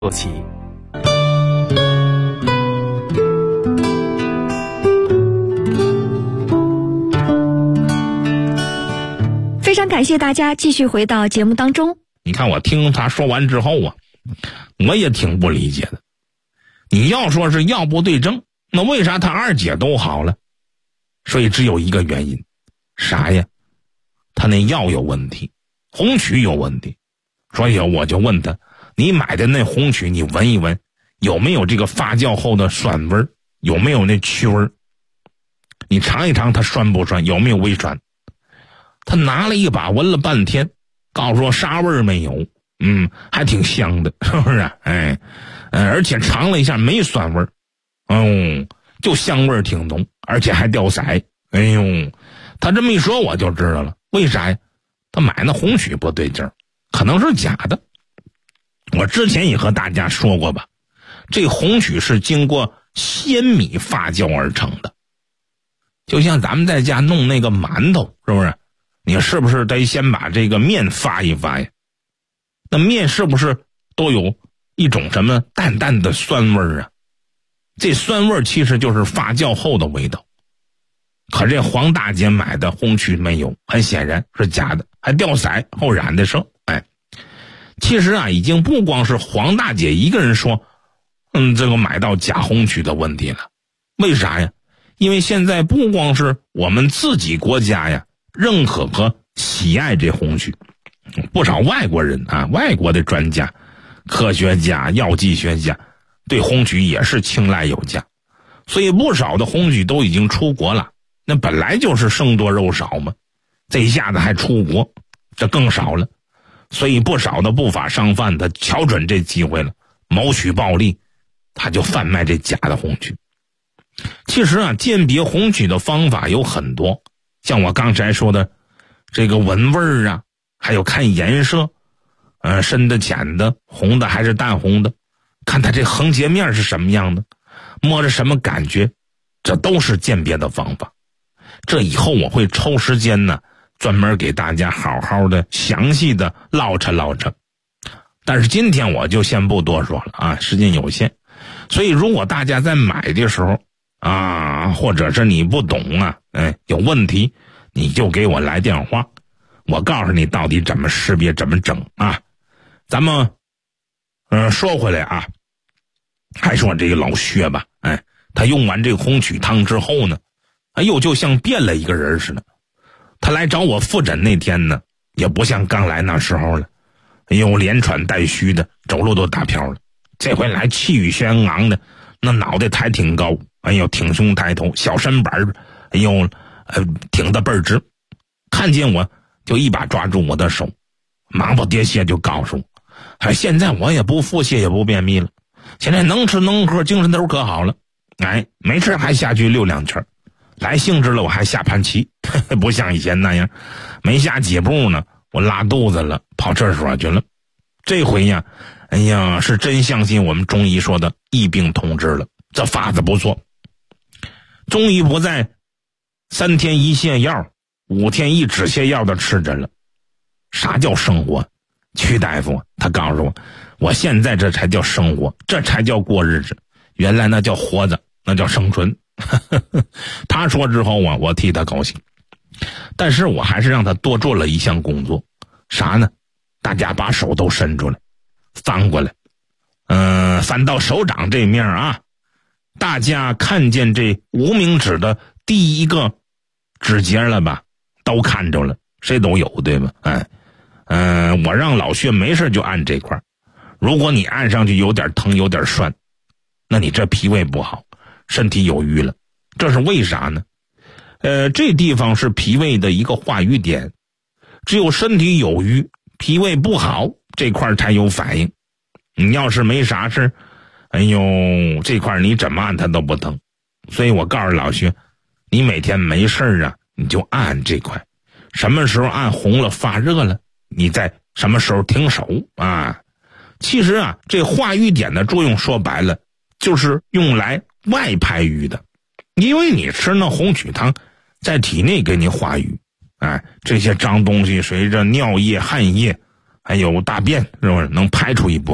做起。 非常感谢大家继续回到节目当中。 你看我听他说完之后啊，我也挺不理解的。你要说是药不对症，那为啥他二姐都好了？所以只有一个原因，啥呀？他那药有问题，红曲有问题。所以我就问他，你买的那红曲你闻一闻，有没有这个发酵后的酸味，有没有那曲味？你尝一尝它酸不酸，有没有微酸？他拿了一把闻了半天，告诉我啥味儿没有，还挺香的，是不是？而且尝了一下没酸味儿，就香味儿挺浓，而且还掉色。他这么一说我就知道了，为啥呀？他买那红曲不对劲儿，可能是假的。我之前也和大家说过吧，这红曲是经过鲜米发酵而成的，就像咱们在家弄那个馒头，是不是？你是不是得先把这个面发一发呀？那面是不是都有一种什么淡淡的酸味啊？这酸味其实就是发酵后的味道。可这黄大姐买的红曲没有，很显然是假的，还掉色后染的色。其实啊，已经不光是黄大姐一个人说这个买到假红曲的问题了。为啥呀？因为现在不光是我们自己国家呀认可和喜爱这红曲，不少外国人啊，外国的专家、科学家、药剂学家对红曲也是青睐有加，所以不少的红曲都已经出国了。那本来就是生多肉少嘛，这一下子还出国，这更少了。所以不少的不法商贩他瞧准这机会了，谋取暴利，他就贩卖这假的红曲。其实啊，鉴别红曲的方法有很多，像我刚才说的这个闻味儿啊，还有看颜色，深的浅的，红的还是淡红的，看它这横截面是什么样的，摸着什么感觉，这都是鉴别的方法。这以后我会抽时间呢，专门给大家好好的详细的唠扯唠扯。但是今天我就先不多说了啊，时间有限。所以如果大家在买的时候啊，或者是你不懂啊，有问题，你就给我来电话，我告诉你到底怎么识别怎么整啊。咱们说回来啊，还说这个老薛吧，他用完这个红曲汤之后呢，就像变了一个人似的。他来找我复诊那天呢，也不像刚来那时候了，连喘带虚的，走路都打飘了。这回来气宇轩昂的，那脑袋抬挺高，挺胸抬头，小身板挺得倍儿直。看见我就一把抓住我的手，忙不迭谢就告诉我，现在我也不腹泻也不便秘了，现在能吃能喝，精神头可好了。没事还下去溜两圈，来兴致了我还下盘棋，不像以前那样，没下几步呢，我拉肚子了，跑厕所去了。这回呀，是真相信我们中医说的异病通知了，这法子不错。中医不再3天1泻药，5天1止泻药的吃着了。啥叫生活？曲大夫他告诉我现在这才叫生活，这才叫过日子，原来那叫活着，那叫生存。他说之后啊，我替他高兴，但是我还是让他多做了一项工作。啥呢？大家把手都伸出来，翻过来，翻到手掌这面啊，大家看见这无名指的第一个指节了吧？都看着了，谁都有，对吧？我让老薛没事就按这块，如果你按上去有点疼有点酸，那你这脾胃不好，身体有余了。这是为啥呢？这地方是脾胃的一个化瘀点，只有身体有余，脾胃不好，这块才有反应。你要是没啥事，这块你怎么按它都不疼。所以我告诉老薛，你每天没事啊，你就按这块，什么时候按红了发热了，你在什么时候停手啊。其实啊，这化瘀点的作用说白了就是用来外排瘀的，因为你吃那红曲汤在体内给你化瘀，这些脏东西随着尿液、汗液还有大便，是不是能排出一部分？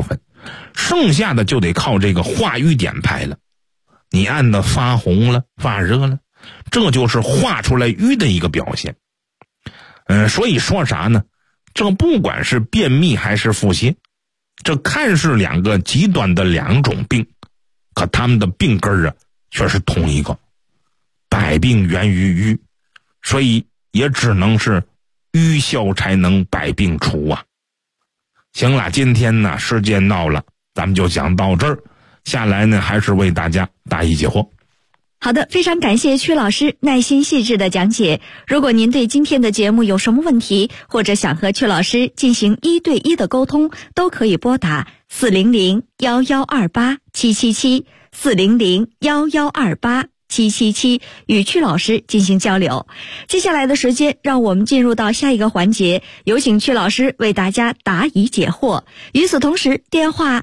剩下的就得靠这个化瘀点排了。你按的发红了发热了，这就是化出来瘀的一个表现。所以说啥呢，这不管是便秘还是腹泻，这看似两个极端的两种病，可他们的病根却是同一个，百病源于瘀，所以也只能是瘀消才能百病除啊。行了，今天呢时间到了，咱们就讲到这儿，下来呢还是为大家答疑解惑。 好的，非常感谢曲老师耐心细致的讲解。如果您对今天的节目有什么问题，或者想和曲老师进行1对1的沟通，都可以拨打400-1128-777，400-1128-777，与曲老师进行交流。接下来的时间，让我们进入到下一个环节，有请曲老师为大家答疑解惑。与此同时，电话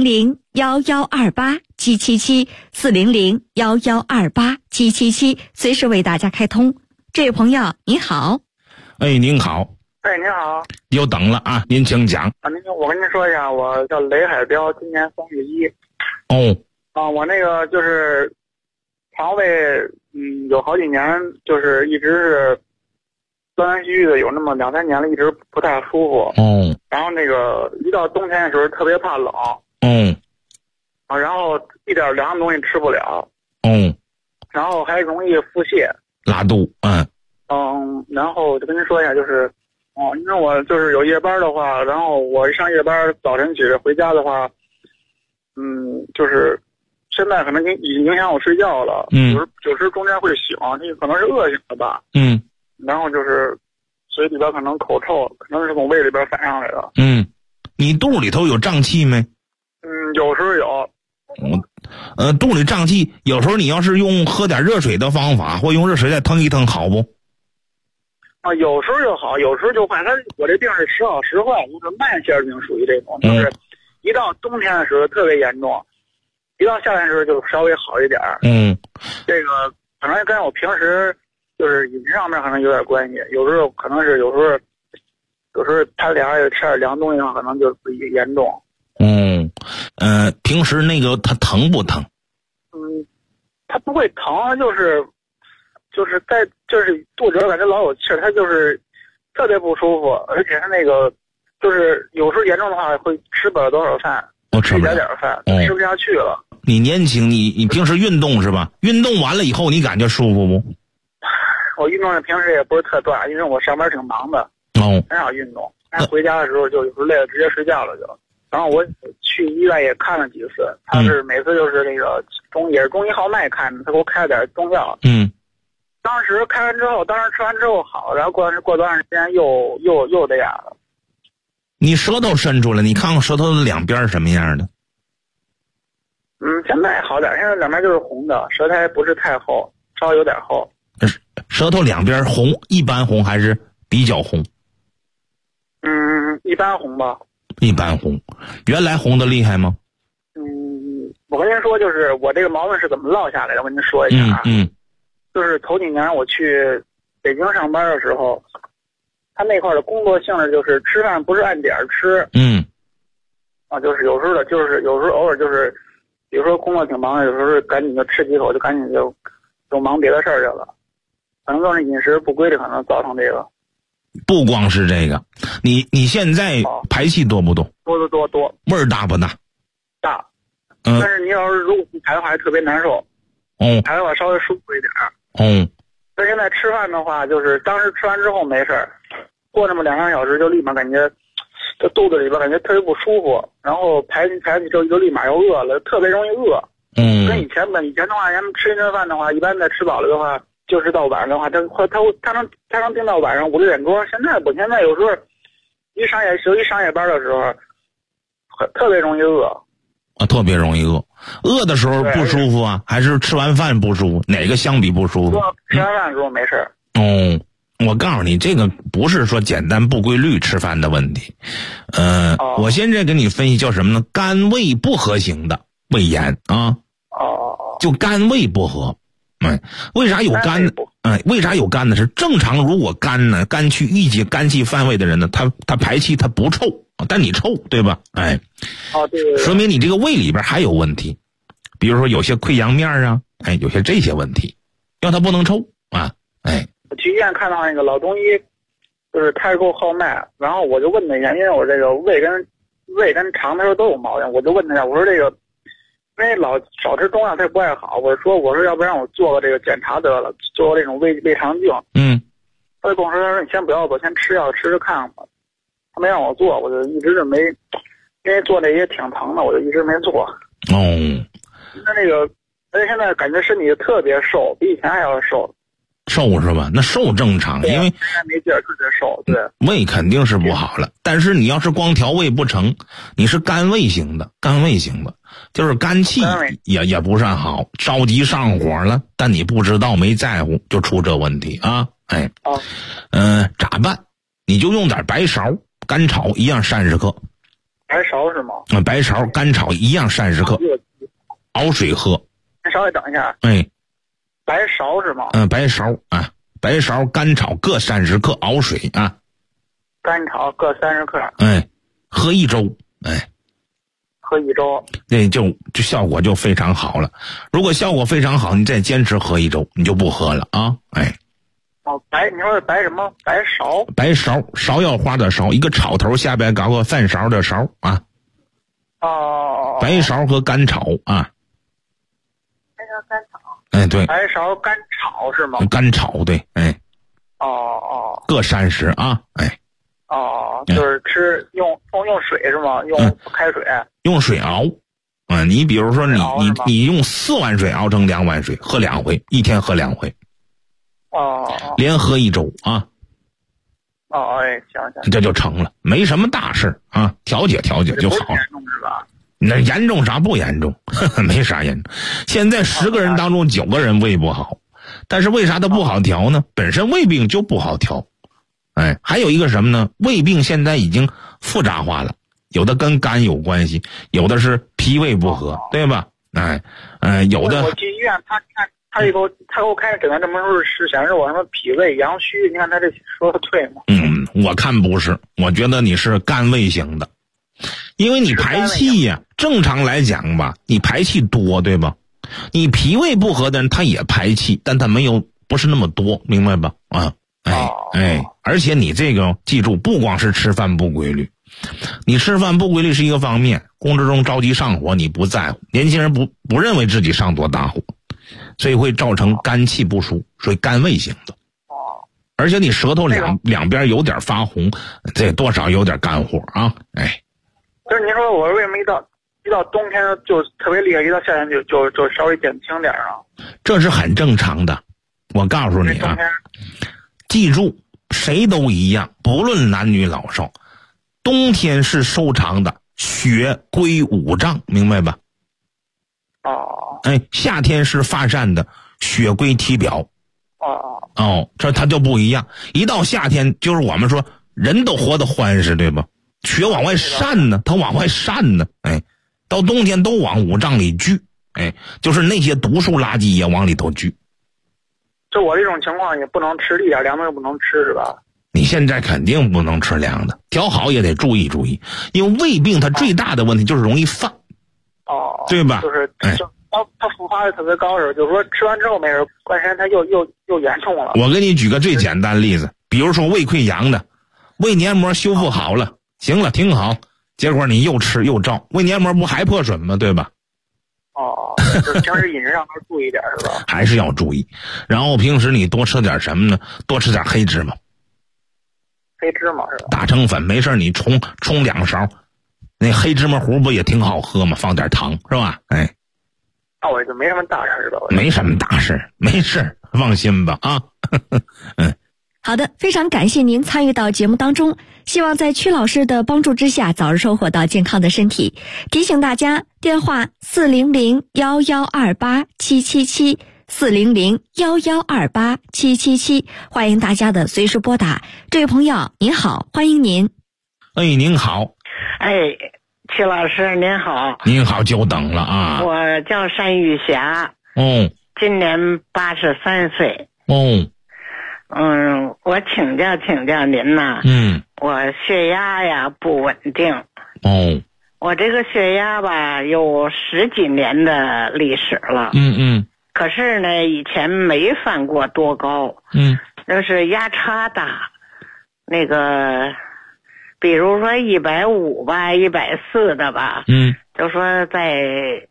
400-1128-777，400-1128-777，随时为大家开通。这位朋友您好。 您好。 您好。 又等了啊，您请讲。 我跟您说一下，我叫雷海彪，今年31。我那个就是肠胃有好几年就是一直是断断续续的，有那么2-3年了，一直不太舒服。然后那个一到冬天的时候特别怕冷。然后一点凉的东西吃不了。然后还容易腹泻拉肚。 然后就跟您说一下，就是因为我就是有夜班的话，然后我一上夜班早晨起来回家的话，就是现在可能已经影响我睡觉了。有时中间会醒，这可能是恶性的吧。然后就是嘴里边可能口臭，可能是从胃里边反上来的。 你肚里头有胀气没？ 有时候有。 肚里胀气，有时候你要是用喝点热水的方法，或用热水再腾一腾，好不？ 有时候就好，有时候就坏。我这病是时好时坏，就是慢性病，属于这种，就是一到冬天的时候特别严重，一到夏天的时候就稍微好一点。这个可能跟我平时就是饮食上面可能有点关系，有时候可能是有时候贪凉也吃点凉东西的话，可能就严重。 平时那个它疼不疼？ 它不会疼，就是在就是肚子感觉老有气儿，它就是特别不舒服，而且它那个就是有时候严重的话会吃不了多少饭，吃一点饭，吃不下去了。 你年轻，你平时运动是吧？运动完了以后你感觉舒服不？ 我运动平时也不是特断，因为我上班挺忙的，很少运动。但回家的时候就有时候累了直接睡觉了就。然后我去医院也看了几次，他是每次就是那个也是中医号脉看的，他给我开了点中药。当时吃完之后好，然后过段时间又这样了。 你舌头伸出来，你看看舌头的两边什么样的？ 现在好点，现在两边就是红的，舌苔不是太厚，稍微有点厚。 舌头两边红，一般红还是比较红？ 一般红吧。 一般红，原来红的厉害吗？ 我跟您说，就是我这个毛病是怎么落下来的，我跟您说一下啊。就是头几年我去北京上班的时候，他那块的工作性质就是吃饭不是按点吃。就是有时候偶尔就是，比如说工作挺忙的，有时候赶紧就吃几口，就赶紧就忙别的事儿去了。可能都是饮食不规律，可能造成这个。 不光是这个，你现在排气多不多？ 多。 味儿大不大？ 大。但是你要是如果不排的话，还特别难受。排的话稍微舒服一点。但现在吃饭的话，就是当时吃完之后没事儿，过那么2-3小时就立马感觉这肚子里边感觉特别不舒服，然后排气之后就立马又饿了，特别容易饿。跟以前的话，咱们吃一顿饭的话，一般在吃饱了的话，就是到晚上的话，他能盯到晚上5-6点多。现在不，现在有时候一上夜班的时候，特别容易饿。 特别容易饿。饿的时候不舒服啊，还是吃完饭不舒服？哪个相比不舒服？ 吃完饭的时候没事。 我告诉你，这个不是说简单不规律吃饭的问题。我现在给你分析叫什么呢？肝胃不和型的胃炎啊。就肝胃不和。为啥有肝呢？为啥有肝呢？是正常，如果肝区郁结、肝气犯胃的人呢，他排气他不臭， 但你臭，对吧？哎， 对， 说明你这个胃里边还有问题，比如说有些溃疡面啊，哎，有些这些问题，让它不能臭啊，哎。 我去医院看到那个老中医，就是开始给我号脉，然后我就问他一下，因为我这个胃跟肠的时候都有毛病，我就问他一下，我说这个，因为少吃中药它也不太好，我说要不然我做个这个检查得了，做个这种胃肠镜。他就跟我说你先不要做，先吃药吃吃看吧。他没让我做，我就一直就没，因为做这也挺疼的，我就一直没做。那个，而且现在感觉身体特别瘦，比以前还要瘦。 瘦是吧？那瘦正常，因为没劲儿，特别瘦。对， 胃肯定是不好了。但是你要是光调胃不成，你是肝胃型的，就是肝气也不算好，着急上火了，但你不知道没在乎，就出这问题啊！哎，咋办？你就用点白芍干炒一样30克。 白芍是吗？ 白芍干炒一样30克，熬水喝。 稍微等一下。白芍是吗？ 白芍啊，白芍干炒各30克，熬水啊。 干炒各30克。 喝1周。 喝1周， 那就效果就非常好了。如果效果非常好，你再坚持喝1周，你就不喝了啊。 你说是白什么？白芍。 白芍，芍药花的芍，一个草头下边搞个饭勺的勺啊。白芍和干炒啊。 白芍干炒。 对。 白芍干炒是吗？ 干炒对，各30啊， 就是吃用水是吗？用开水。 用水熬。你比如说你用4碗水熬成2碗水，喝2回，一天喝2回。连喝1周啊。行，这就成了，没什么大事啊，调节就好了。那严重啥不严重？没啥严重。现在10个人当中9个人胃不好，但是为啥它不好调呢？本身胃病就不好调。还有一个什么呢？胃病现在已经复杂化了，有的跟肝有关系，有的是脾胃不和，对吧？有的我去医院，他给我开诊断证明书是显示我什么脾胃阳虚，你看他这说的对吗？ 我看不是，我觉得你是肝胃型的，因为你排气呀，正常来讲吧，你排气多，对吧？你脾胃不和的人他也排气，但他不是那么多，明白吧？而且你这个记住，不光是吃饭不规律，你吃饭不规律是一个方面，工作中着急上火你不在乎，年轻人不认为自己上多大火，所以会造成肝气不舒，所以肝胃型的。而且你舌头两边有点发红，这多少有点肝火啊。 就是您说我为什么一到冬天就特别厉害，一到夏天就稍微减轻点啊？ 这是很正常的。我告诉你啊，记住，谁都一样，不论男女老少，冬天是收藏的，血归五脏，明白吧？夏天是发散的，血归体表。这它就不一样。一到夏天，就是我们说人都活得欢实，对吧？血往外散呢，它往外散呢。到冬天都往五脏里聚。就是那些毒素垃圾也往里头聚。 就我这种情况也不能吃，一点凉的也不能吃，是吧？ 你现在肯定不能吃凉的，调好也得注意注意，因为胃病它最大的问题就是容易犯。对吧？ 就是它复发的特别高，就是说吃完之后没事，过段时间它又严重了。 我给你举个最简单例子，比如说胃溃疡的，胃黏膜修复好了，行了，挺好，结果你又吃又照，胃黏膜不还破损吗？对吧？ 就是平时饮食上还注意点，是吧？ 还是要注意。然后平时你多吃点什么呢？多吃点黑芝麻。 黑芝麻是吧？ 打成粉，没事你冲2勺，那黑芝麻糊不也挺好喝吗？放点糖，是吧？ 那我就没什么大事，是吧？ 没什么大事，没事，放心吧啊。 好的，非常感谢您参与到节目当中，希望在曲老师的帮助之下早日收获到健康的身体。提醒大家，电话400-1128-777，400-1128-777，欢迎大家的随时拨打。这位朋友您好，欢迎您。 您好。 曲老师您好。 您好，久等了啊。 我叫单玉霞。今年83岁。 我请教您呐。我血压呀不稳定。我这个血压吧有10几年的历史了。可是呢，以前没犯过多高。就是压差大。那个，比如说150吧，140的吧。就说在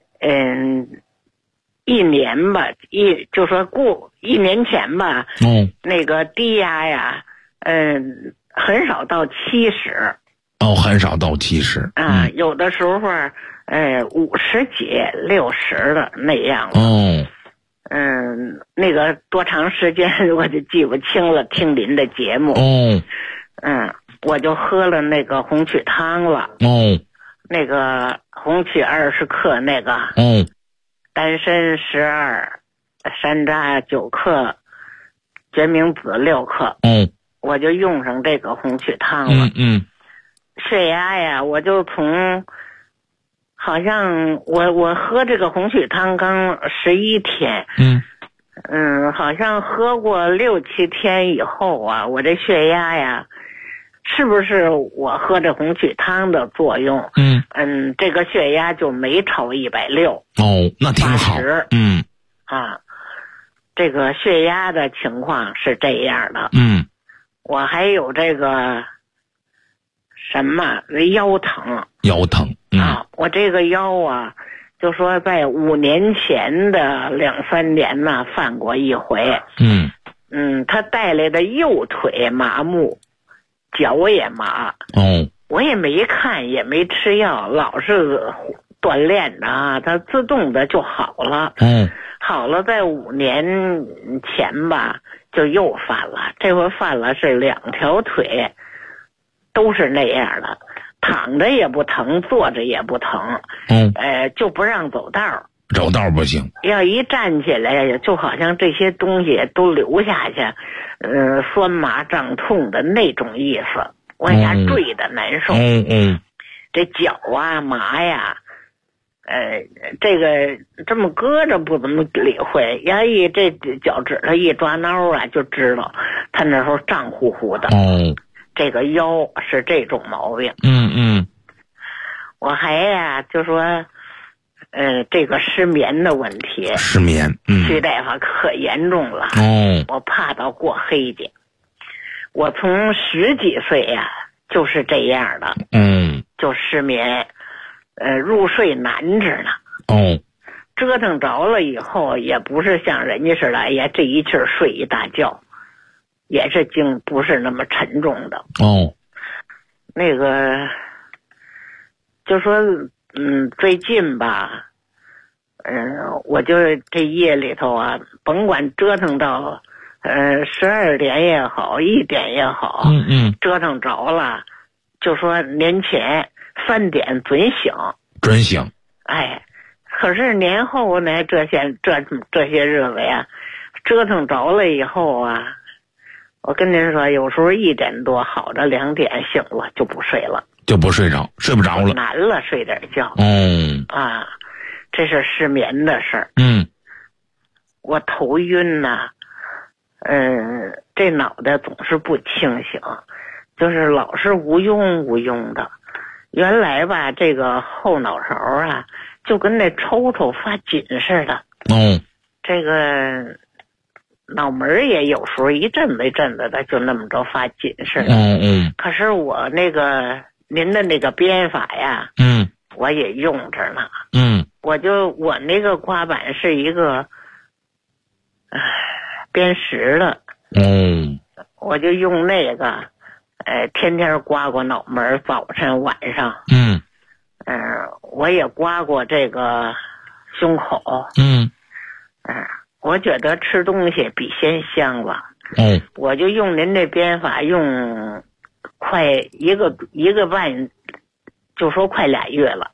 1年吧，就说1年前吧。那个低压呀，很少到70。 很少到70。 有的时候50几、60的那样了。那个多长时间我就记不清了，听您的节目。我就喝了那个红曲汤了。那个红曲20克那个。丹参12，山楂9克，决明子6克。我就用上这个红曲汤了。血压呀，我就从好像我喝这个红曲汤刚11天。好像喝过6、7天以后啊，我这血压呀，是不是我喝这红曲汤的作用？这个血压就没超160。 那挺好。 这个血压的情况是这样的。我还有这个什么腰疼。我这个腰啊，就说在5年前的2、3年呢犯过一回。他带来的右腿麻木，脚也麻。我也没看，也没吃药，老是锻炼的它自动的就好了。好了，在5年前吧，就又犯了。这回犯了是2条腿都是那样的，躺着也不疼，坐着也不疼。就不让走道。 走道不行。 要一站起来，就好像这些东西都流下去，酸麻胀痛的那种意思，往下坠的难受。这脚啊麻呀。这个这么搁着不怎么理会，要这脚趾头一抓挠啊，就知道他那时候胀乎乎的。这个腰是这种毛病。我还呀就说，这个失眠的问题。 失眠。 徐大夫可严重了。我怕到过黑去。我从10几岁呀就是这样的。就失眠。入睡难着呢。折腾着了以后，也不是像人家似的，哎呀，这一气儿睡一大觉，也是不是那么沉重的。那个，就说，最近吧，我就这夜里头啊，甭管折腾到，12点也好，1点也好。折腾着了，就说年前3点准醒。可是年后呢，这些日子呀，折腾着了以后啊，我跟您说，有时候1点多好着2点醒了就不睡了， 就不睡着，睡不着了， 难了睡点觉。这是失眠的事儿。我头晕呐，这脑袋总是不清醒，就是老是无用的。原来吧，这个后脑勺啊，就跟那抽发紧似的。这个脑门也有时候一阵子一阵子的，就那么着发紧似的。可是我那个您的那个编法呀，我也用着呢。我那个刮板是一个编10的。我就用那个。天天刮过脑门，早晨晚上。我也刮过这个胸口。我觉得吃东西比鲜香了。我就用您这编法，用快一个半，就说快2月了。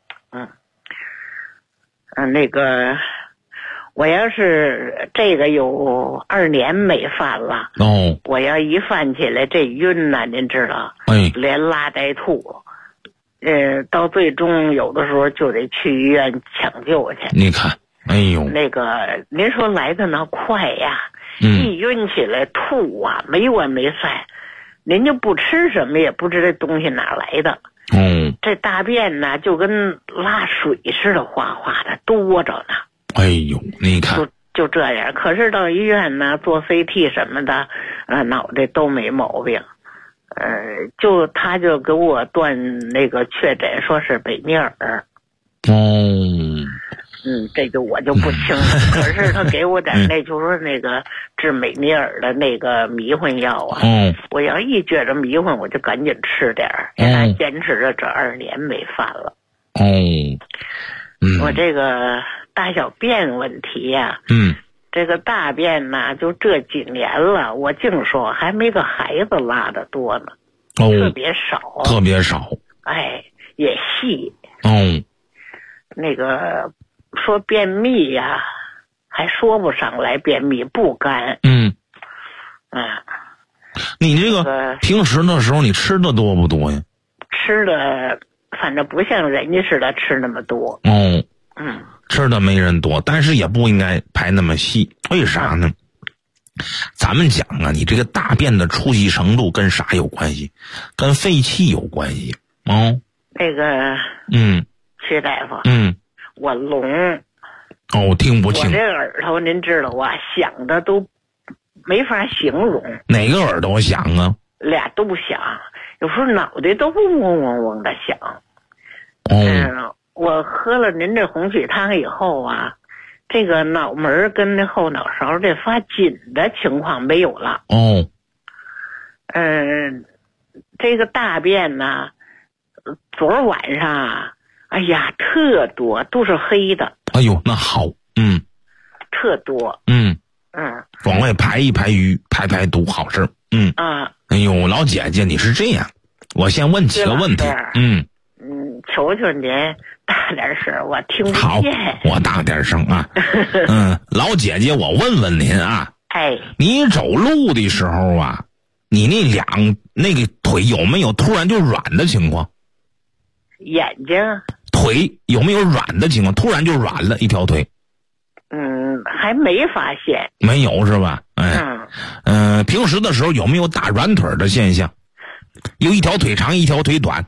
那个我要是这个有2年没犯了。我要一犯起来这晕呐，您知道。连拉带吐。到最终有的时候就得去医院抢救去。 你看， 那个您说来的那快呀， 一晕起来吐啊，没完没散。您就不吃什么，也不知这东西哪来的。这大便呢，就跟拉水似的，哗哗的多着呢。 哎呦，你看， 就这样。可是到医院呢，做 CT 什么的，脑袋都没毛病。他就给我断那个确诊，说是北尼尔。这就我就不清了。可是他给我点那就说那个治美尼尔的那个迷魂药啊。我要一觉着迷魂，我就赶紧吃点儿。现在坚持了这2年没犯了。我这个大小便问题呀，这个大便呢，就这几年了，我净说还没个孩子拉的多呢。特别少。特别少。哎，也细。那个说便秘呀，还说不上来便秘，不干。 你这个平时的时候你吃的多不多呀？ 吃的反正不像人家似的吃那么多。 吃的没人多，但是也不应该排那么细。为啥呢？咱们讲啊，你这个大便的出稀程度跟啥有关系？跟肺气有关系。 那个薛大夫，我聋。 听不清。 我这耳朵您知道啊，响的都没法形容。 哪个耳朵响啊？ 俩都响，有时候脑袋都嗡嗡嗡的响。我喝了您这红曲汤以后啊，这个脑门跟那后脑勺这发紧的情况没有了。这个大便呢，昨晚上啊，哎呀，特多，都是黑的。 哎呦，那好。 特多。 往外排一排淤，排排毒，好事。哎呦，老姐姐，你是这样，我先问几个问题。 求求您大点声，我听不见。 好，我大点声啊。老姐姐，我问问您啊。你走路的时候啊，你那个腿有没有突然就软的情况？ 眼睛腿有没有软的情况？突然就软了一条腿？ 还没发现。 没有是吧？平时的时候有没有打软腿的现象？有一条腿长一条腿短？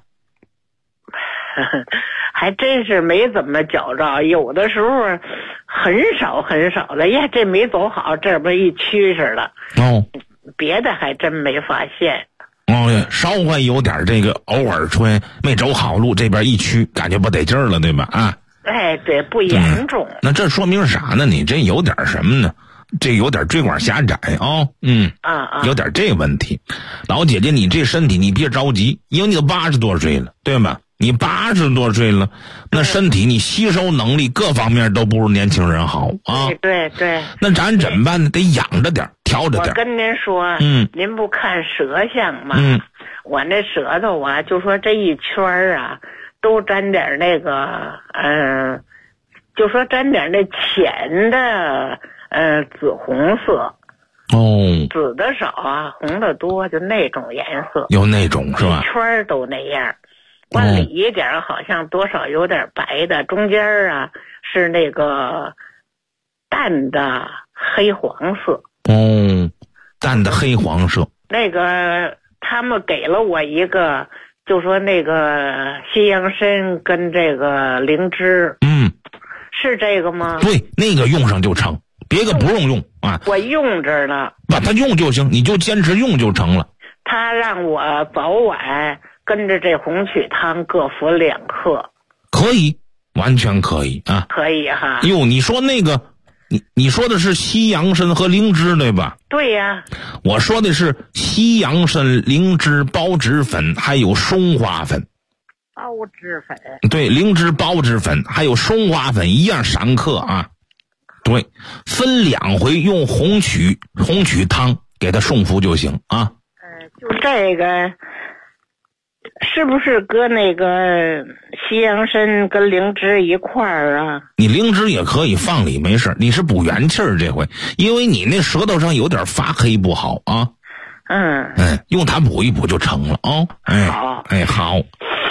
还真是没怎么觉着，有的时候很少的。呀，这没走好，这不一趋似的。别的还真没发现。 稍微有点这个，偶尔穿没走好路，这边一趋，感觉不得劲儿了，对吧？ 对，不严重。 那这说明啥呢？你这有点什么呢？这有点椎管狭窄有点这问题。老姐姐，你这身体你别着急，因为你都80多岁了，对吧？你80多岁了，那身体你吸收能力各方面都不如年轻人好啊。 对。 那咱怎么办呢？得养着点，调着点。 我跟您说，您不看舌象吗？我那舌头啊，就说这一圈啊，都沾点那个，就说沾点那浅的，紫红色。紫的少啊，红的多，就那种颜色。 有那种是吧？ 一圈都那样。往里一点好像多少有点白的，中间啊是那个淡的黑黄色。淡的黑黄色。那个他们给了我一个，就说那个西洋参跟这个灵芝。是这个吗？ 对，那个用上就成，别个不用啊。 我用着呢。 把它用就行，你就坚持用就成了。 他让我早晚跟着这红曲汤各服2克。 可以，完全可以啊。 可以哈。 哟，你说那个，你说的是西洋参和灵芝对吧？ 对呀。 我说的是西洋参、灵芝、孢子粉，还有松花粉。 孢子粉。 对，灵芝、孢子粉还有松花粉一样3克啊。对，分2回用红曲汤给它送服就行啊。 就这个。是不是搁那个西洋参跟灵芝一块儿啊？ 你灵芝也可以放里没事，你是补元气儿这回，因为你那舌头上有点发黑不好啊。用它补一补就成了啊。 好。 好。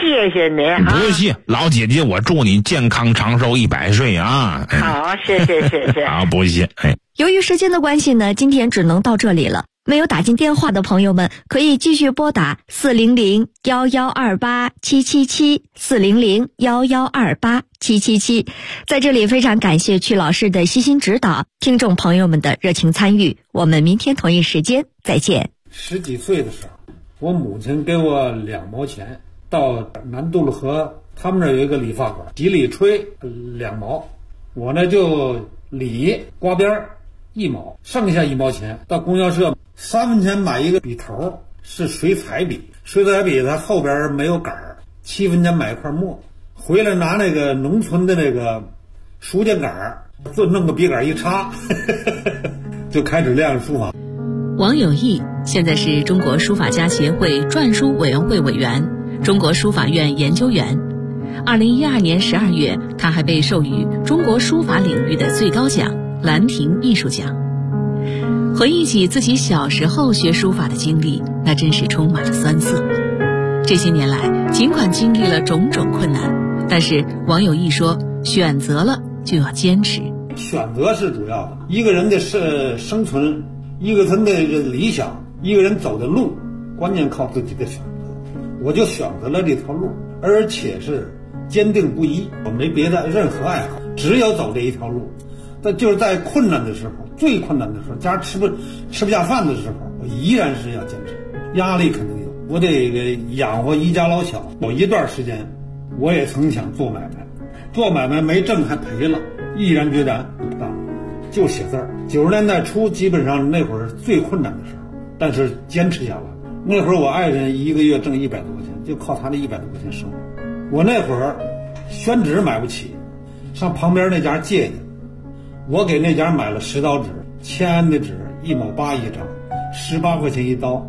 谢谢您。 不谢，老姐姐，我祝你健康长寿100岁啊！ 好，谢谢。 好，不谢。 由于时间的关系呢，今天只能到这里了。没有打进电话的朋友们，可以继续拨打400-1128-777，400-1128-777。在这里非常感谢曲老师的悉心指导，听众朋友们的热情参与。我们明天同一时间再见。 10几岁的时候，我母亲给我2毛钱，到南渡了河，他们那有一个理发馆，洗理吹2毛，我呢就理刮边1毛，剩下1毛钱到供销社3分钱买一个笔头，是水彩笔，它后边没有杆儿，7分钱买一块墨，回来拿那个农村的那个书架杆儿，就弄个笔杆一插就开始练书法。 王有义现在是中国书法家协会篆书委员会委员、中国书法院研究员。2012年12月，他还被授予中国书法领域的最高奖兰亭艺术奖。回忆起自己小时候学书法的经历，那真是充满了酸涩。这些年来，尽管经历了种种困难，但是王有义说，选择了就要坚持。 选择是主要的，一个人的生存，一个人的理想，一个人走的路，关键靠自己的选择。我就选择了这条路，而且是坚定不移，我没别的任何爱好，只有走这一条路。但就是在困难的时候，最困难的时候，家吃不下饭的时候，我依然是要坚持。压力肯定有，我得养活一家老小。有一段时间，我也曾想做买卖，没挣还赔了，毅然决然不干，就写字儿。90年代初，基本上那会儿最困难的时候，但是坚持下来。那会儿我爱人1个月挣100多块钱，就靠他那100多块钱生活。我那会儿宣纸买不起，上旁边那家借的。我给那家买了10刀纸，签安的纸1毛8一张，18块钱一刀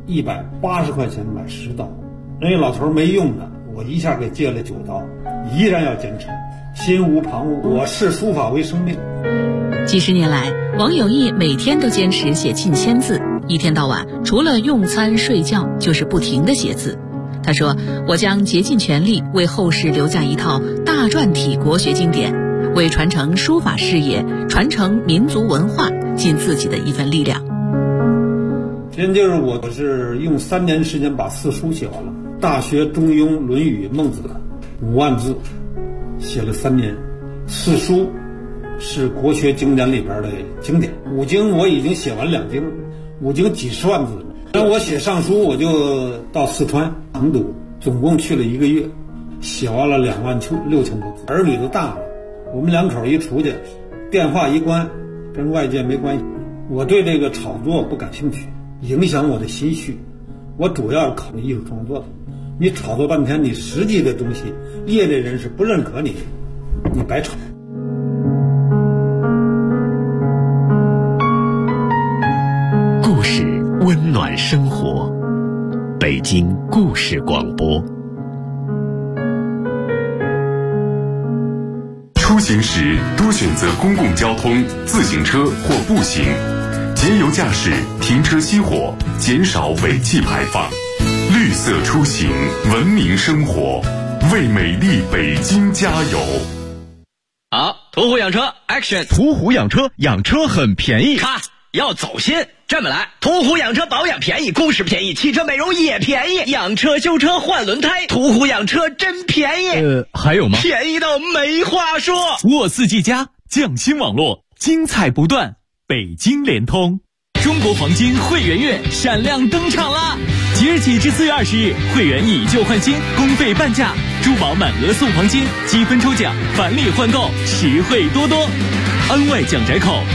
，180块钱买10刀。人家老头没用的，我一下给借了9刀，依然要坚持，心无旁骛，我视书法为生命。 几十年来，王有义每天都坚持写近1000字，一天到晚除了用餐睡觉就是不停地写字。他说，我将竭尽全力为后世留下一套大篆体国学经典，为传承书法事业、传承民族文化尽自己的一份力量。 今天就是我是用3年时间把4书写完了，《大学》《中庸》《论语》《孟子》5万字，写了3年。4书是国学经典里边的经典，5经我已经写完2经，5经几十万字。然后我写上书，我就到四川成都，总共去了1个月，写完了26000多字。儿女都大了，我们2口一出去，电话一关，跟外界没关系。我对这个炒作不感兴趣，影响我的心绪。我主要是考虑艺术创作的。你炒作半天，你实际的东西，业内人士不认可你，你白炒。 故事温暖生活，北京故事广播。 出行时多选择公共交通、自行车或步行，节油驾驶，停车熄火，减少尾气排放。绿色出行，文明生活，为美丽北京加油！ 好，途虎养车 ，Action！ 途虎养车，养车很便宜。 咔，要走心。这么来，途虎养车保养便宜，工时便宜，汽车美容也便宜，养车修车换轮胎，途虎养车真便宜。 还有吗？ 便宜到没话说。 沃4G+匠心网络，精彩不断，北京联通。中国黄金会员月闪亮登场啦！即日起至4月20日，会员以旧换新，公费半价，珠宝满额送黄金，积分抽奖，返利换购，实惠多多。恩外奖宅口